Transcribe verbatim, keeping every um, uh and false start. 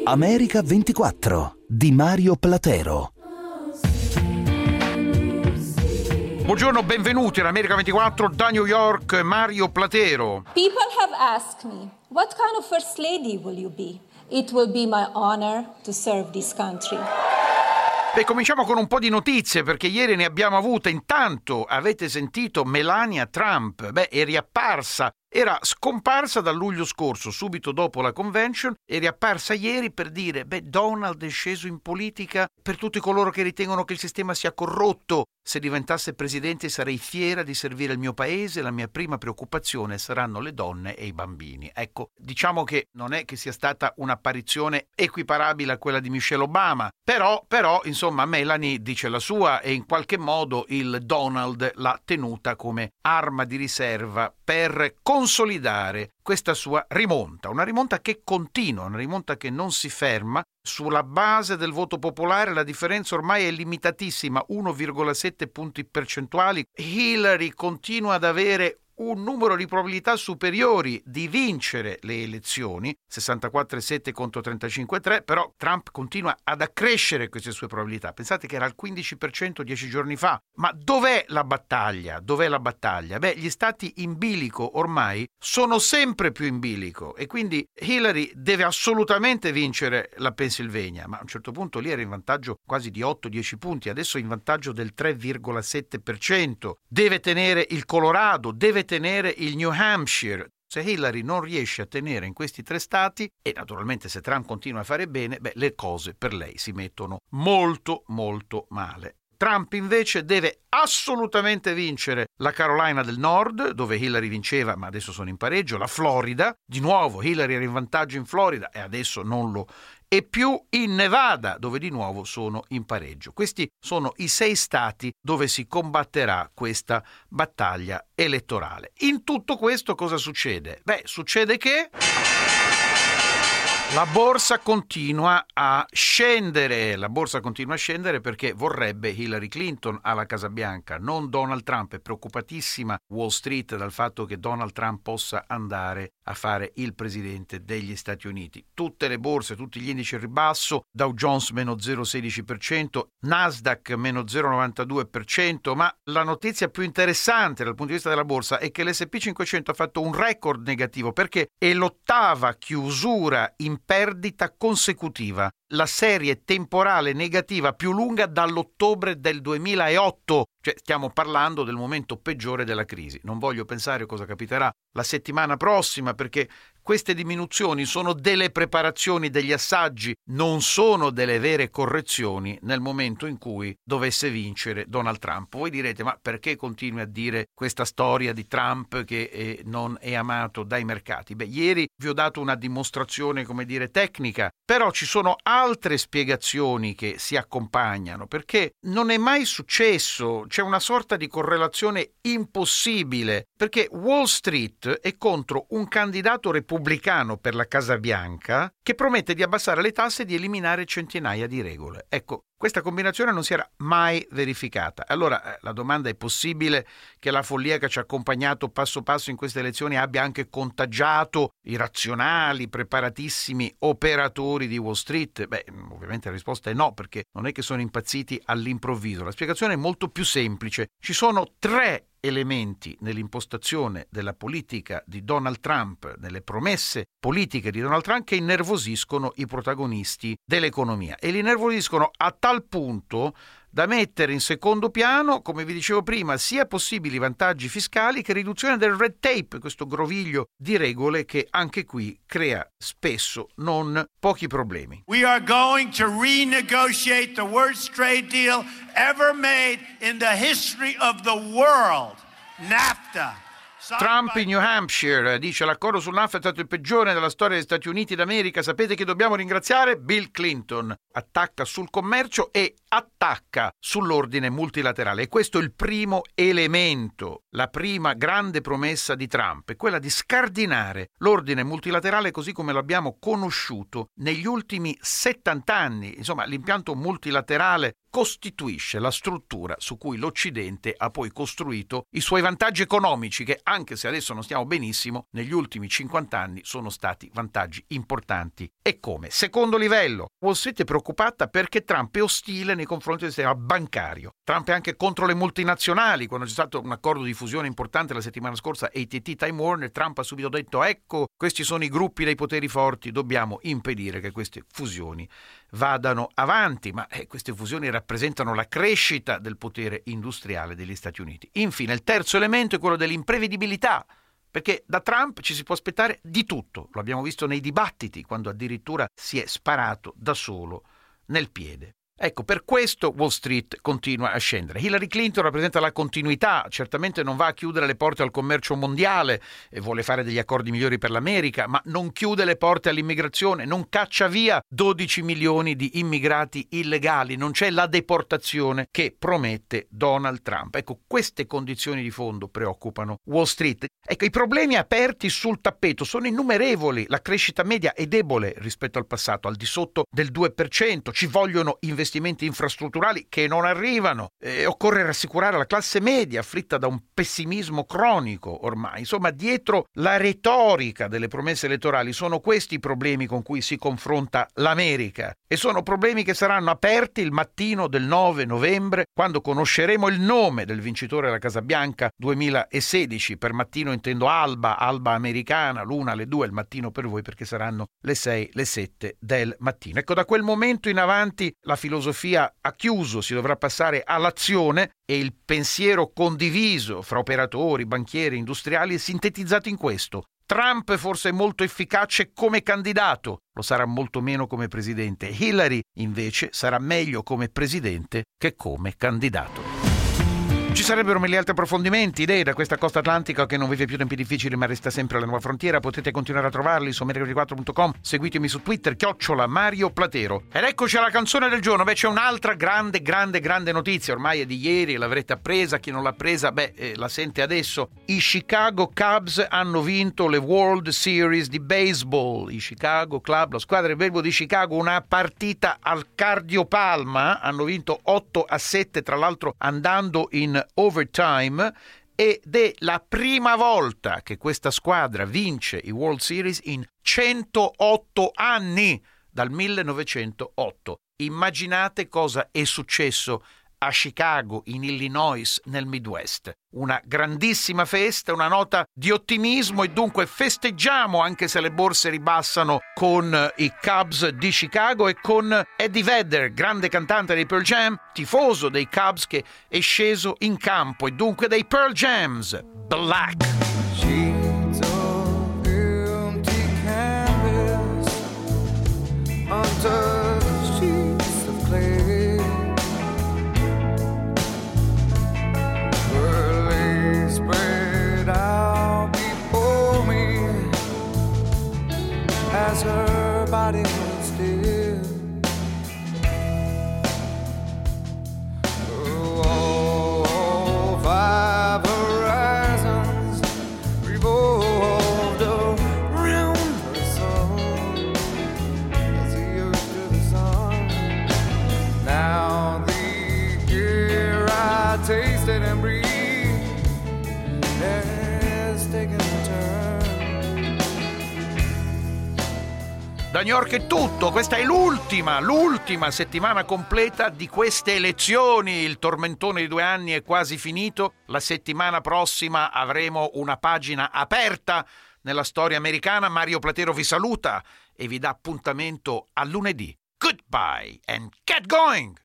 America ventiquattro di Mario Platero. Buongiorno, benvenuti all'America ventiquattro da New York, Mario Platero. People have asked me, what kind of first lady will you be? It will be my honor to serve this country. Beh, cominciamo con un po' di notizie, perché ieri ne abbiamo avute. Intanto avete sentito Melania Trump, beh, è riapparsa. Era scomparsa dal luglio scorso, subito dopo la convention, è riapparsa ieri per dire, beh, Donald è sceso in politica per tutti coloro che ritengono che il sistema sia corrotto. Se diventasse presidente sarei fiera di servire il mio paese, la mia prima preoccupazione saranno le donne e i bambini. Ecco, diciamo che non è che sia stata un'apparizione equiparabile a quella di Michelle Obama, però, però, insomma, Melanie dice la sua e in qualche modo il Donald l'ha tenuta come arma di riserva per consolidare questa sua rimonta, una rimonta che continua, una rimonta che non si ferma. Sulla base del voto popolare la differenza ormai è limitatissima, uno virgola sette punti percentuali. Hillary continua ad avere un numero di probabilità superiori di vincere le elezioni, sessantaquattro virgola sette contro trentacinque virgola tre, però Trump continua ad accrescere queste sue probabilità. Pensate che era al quindici per cento dieci giorni fa. Ma dov'è la battaglia? Dov'è la battaglia? Beh, gli stati in bilico ormai sono sempre più in bilico e quindi Hillary deve assolutamente vincere la Pennsylvania, ma a un certo punto lì era in vantaggio quasi di otto dieci punti, adesso è in vantaggio del tre virgola sette per cento. Deve tenere il Colorado, deve tenere il New Hampshire. Se Hillary non riesce a tenere in questi tre stati, e naturalmente se Trump continua a fare bene, beh, le cose per lei si mettono molto molto male. Trump invece deve assolutamente vincere la Carolina del Nord, dove Hillary vinceva ma adesso sono in pareggio, la Florida, di nuovo Hillary era in vantaggio in Florida e adesso non lo e più in Nevada, dove di nuovo sono in pareggio. Questi sono i sei stati dove si combatterà questa battaglia elettorale. In tutto questo cosa succede? Beh, succede che la borsa continua a scendere, la borsa continua a scendere perché vorrebbe Hillary Clinton alla Casa Bianca, non Donald Trump. È preoccupatissima Wall Street dal fatto che Donald Trump possa andare a fare il presidente degli Stati Uniti. Tutte le borse, tutti gli indici in ribasso, Dow Jones meno zero virgola sedici per cento, Nasdaq meno zero virgola novantadue per cento, ma la notizia più interessante dal punto di vista della borsa è che l'S and P cinquecento ha fatto un record negativo perché è l'ottava chiusura in perdita consecutiva, la serie temporale negativa più lunga dall'ottobre del duemilaotto, cioè stiamo parlando del momento peggiore della crisi. Non voglio pensare cosa capiterà la settimana prossima perché queste diminuzioni sono delle preparazioni, degli assaggi, non sono delle vere correzioni nel momento in cui dovesse vincere Donald Trump. Voi direte, ma perché continui a dire questa storia di Trump che eh, non è amato dai mercati? Beh, ieri vi ho dato una dimostrazione, come dire, tecnica, però ci sono altre spiegazioni che si accompagnano, perché non è mai successo, c'è una sorta di correlazione impossibile, perché Wall Street è contro un candidato repubblicano per la Casa Bianca che promette di abbassare le tasse e di eliminare centinaia di regole. Ecco, questa combinazione non si era mai verificata. Allora la domanda è: possibile che la follia che ci ha accompagnato passo passo in queste elezioni abbia anche contagiato i razionali, preparatissimi operatori di Wall Street? Beh, ovviamente la risposta è no, perché non è che sono impazziti all'improvviso. La spiegazione è molto più semplice. Ci sono tre elementi nell'impostazione della politica di Donald Trump, nelle promesse politiche di Donald Trump, che innervosiscono i protagonisti dell'economia e li innervosiscono a tal punto da mettere in secondo piano, come vi dicevo prima, sia possibili vantaggi fiscali che riduzione del red tape, questo groviglio di regole che anche qui crea spesso non pochi problemi. We are going to renegotiate the worst trade deal ever made in the history of the world, NAFTA. Trump in New Hampshire dice: l'accordo sul NAFTA è stato il peggiore della storia degli Stati Uniti d'America. Sapete che dobbiamo ringraziare Bill Clinton. Attacca sul commercio e attacca sull'ordine multilaterale. E questo è il primo elemento, la prima grande promessa di Trump, è quella di scardinare l'ordine multilaterale così come lo abbiamo conosciuto negli ultimi settanta anni. Insomma, l'impianto multilaterale costituisce la struttura su cui l'Occidente ha poi costruito i suoi vantaggi economici, che anche se adesso non stiamo benissimo, negli ultimi cinquanta anni sono stati vantaggi importanti. E come? Secondo livello, Wall Street è preoccupata perché Trump è ostile nei confronti del sistema bancario. Trump è anche contro le multinazionali. Quando c'è stato un accordo di fusione importante la settimana scorsa, A T and T Time Warner, Trump ha subito detto: ecco, questi sono i gruppi dei poteri forti, dobbiamo impedire che queste fusioni vadano avanti. Ma eh, queste fusioni rappresentano la crescita del potere industriale degli Stati Uniti. Infine, il terzo elemento è quello dell'imprevedibilità, perché da Trump ci si può aspettare di tutto. Lo abbiamo visto nei dibattiti, quando addirittura si è sparato da solo nel piede. Ecco, per questo Wall Street continua a scendere. Hillary Clinton rappresenta la continuità, certamente non va a chiudere le porte al commercio mondiale e vuole fare degli accordi migliori per l'America, ma non chiude le porte all'immigrazione, non caccia via dodici milioni di immigrati illegali, non c'è la deportazione che promette Donald Trump. Ecco, queste condizioni di fondo preoccupano Wall Street. Ecco, i problemi aperti sul tappeto sono innumerevoli, la crescita media è debole rispetto al passato, al di sotto del due per cento, ci vogliono investimenti investimenti infrastrutturali che non arrivano, eh, occorre rassicurare la classe media afflitta da un pessimismo cronico ormai. Insomma, dietro la retorica delle promesse elettorali sono questi i problemi con cui si confronta l'America, e sono problemi che saranno aperti il mattino del nove novembre, quando conosceremo il nome del vincitore della Casa Bianca duemilasedici. Per mattino intendo alba, alba americana, l'una alle due, il mattino per voi perché saranno le sei, le sette del mattino. Ecco, da quel momento in avanti la filosofia ha chiuso, si dovrà passare all'azione, e il pensiero condiviso fra operatori, banchieri, industriali è sintetizzato in questo: Trump è forse molto efficace come candidato, lo sarà molto meno come presidente. Hillary invece sarà meglio come presidente che come candidato. Ci sarebbero mille altri approfondimenti, idee da questa costa atlantica che non vive più tempi difficili ma resta sempre alla nuova frontiera. Potete continuare a trovarli su america ventiquattro punto com, seguitemi su Twitter, chiocciola Mario Platero. Ed eccoci alla canzone del giorno. Beh, c'è un'altra grande, grande, grande notizia, ormai è di ieri, l'avrete appresa, chi non l'ha presa, beh, eh, la sente adesso. I Chicago Cubs hanno vinto le World Series di baseball. I Chicago Club, la squadra di baseball di Chicago, una partita al cardiopalma, hanno vinto otto a sette, tra l'altro andando in overtime, ed è la prima volta che questa squadra vince i World Series in centootto anni, dal millenovecentootto. Immaginate cosa è successo a Chicago, in Illinois, nel Midwest. Una grandissima festa, una nota di ottimismo, e dunque festeggiamo anche se le borse ribassano con i Cubs di Chicago e con Eddie Vedder, grande cantante dei Pearl Jam, tifoso dei Cubs, che è sceso in campo, e dunque dei Pearl Jams, Black. Sheets of empty canvas under sheets of clay. Spread out before me as her body was still. Oh, five horizons revolved around her soul as the earth to the sun. Now the air I tasted and breathed Da New York è tutto, questa è l'ultima, l'ultima settimana completa di queste elezioni. Il tormentone di due anni è quasi finito. La settimana prossima avremo una pagina aperta nella storia americana. Mario Platero vi saluta e vi dà appuntamento a lunedì. Goodbye and get going!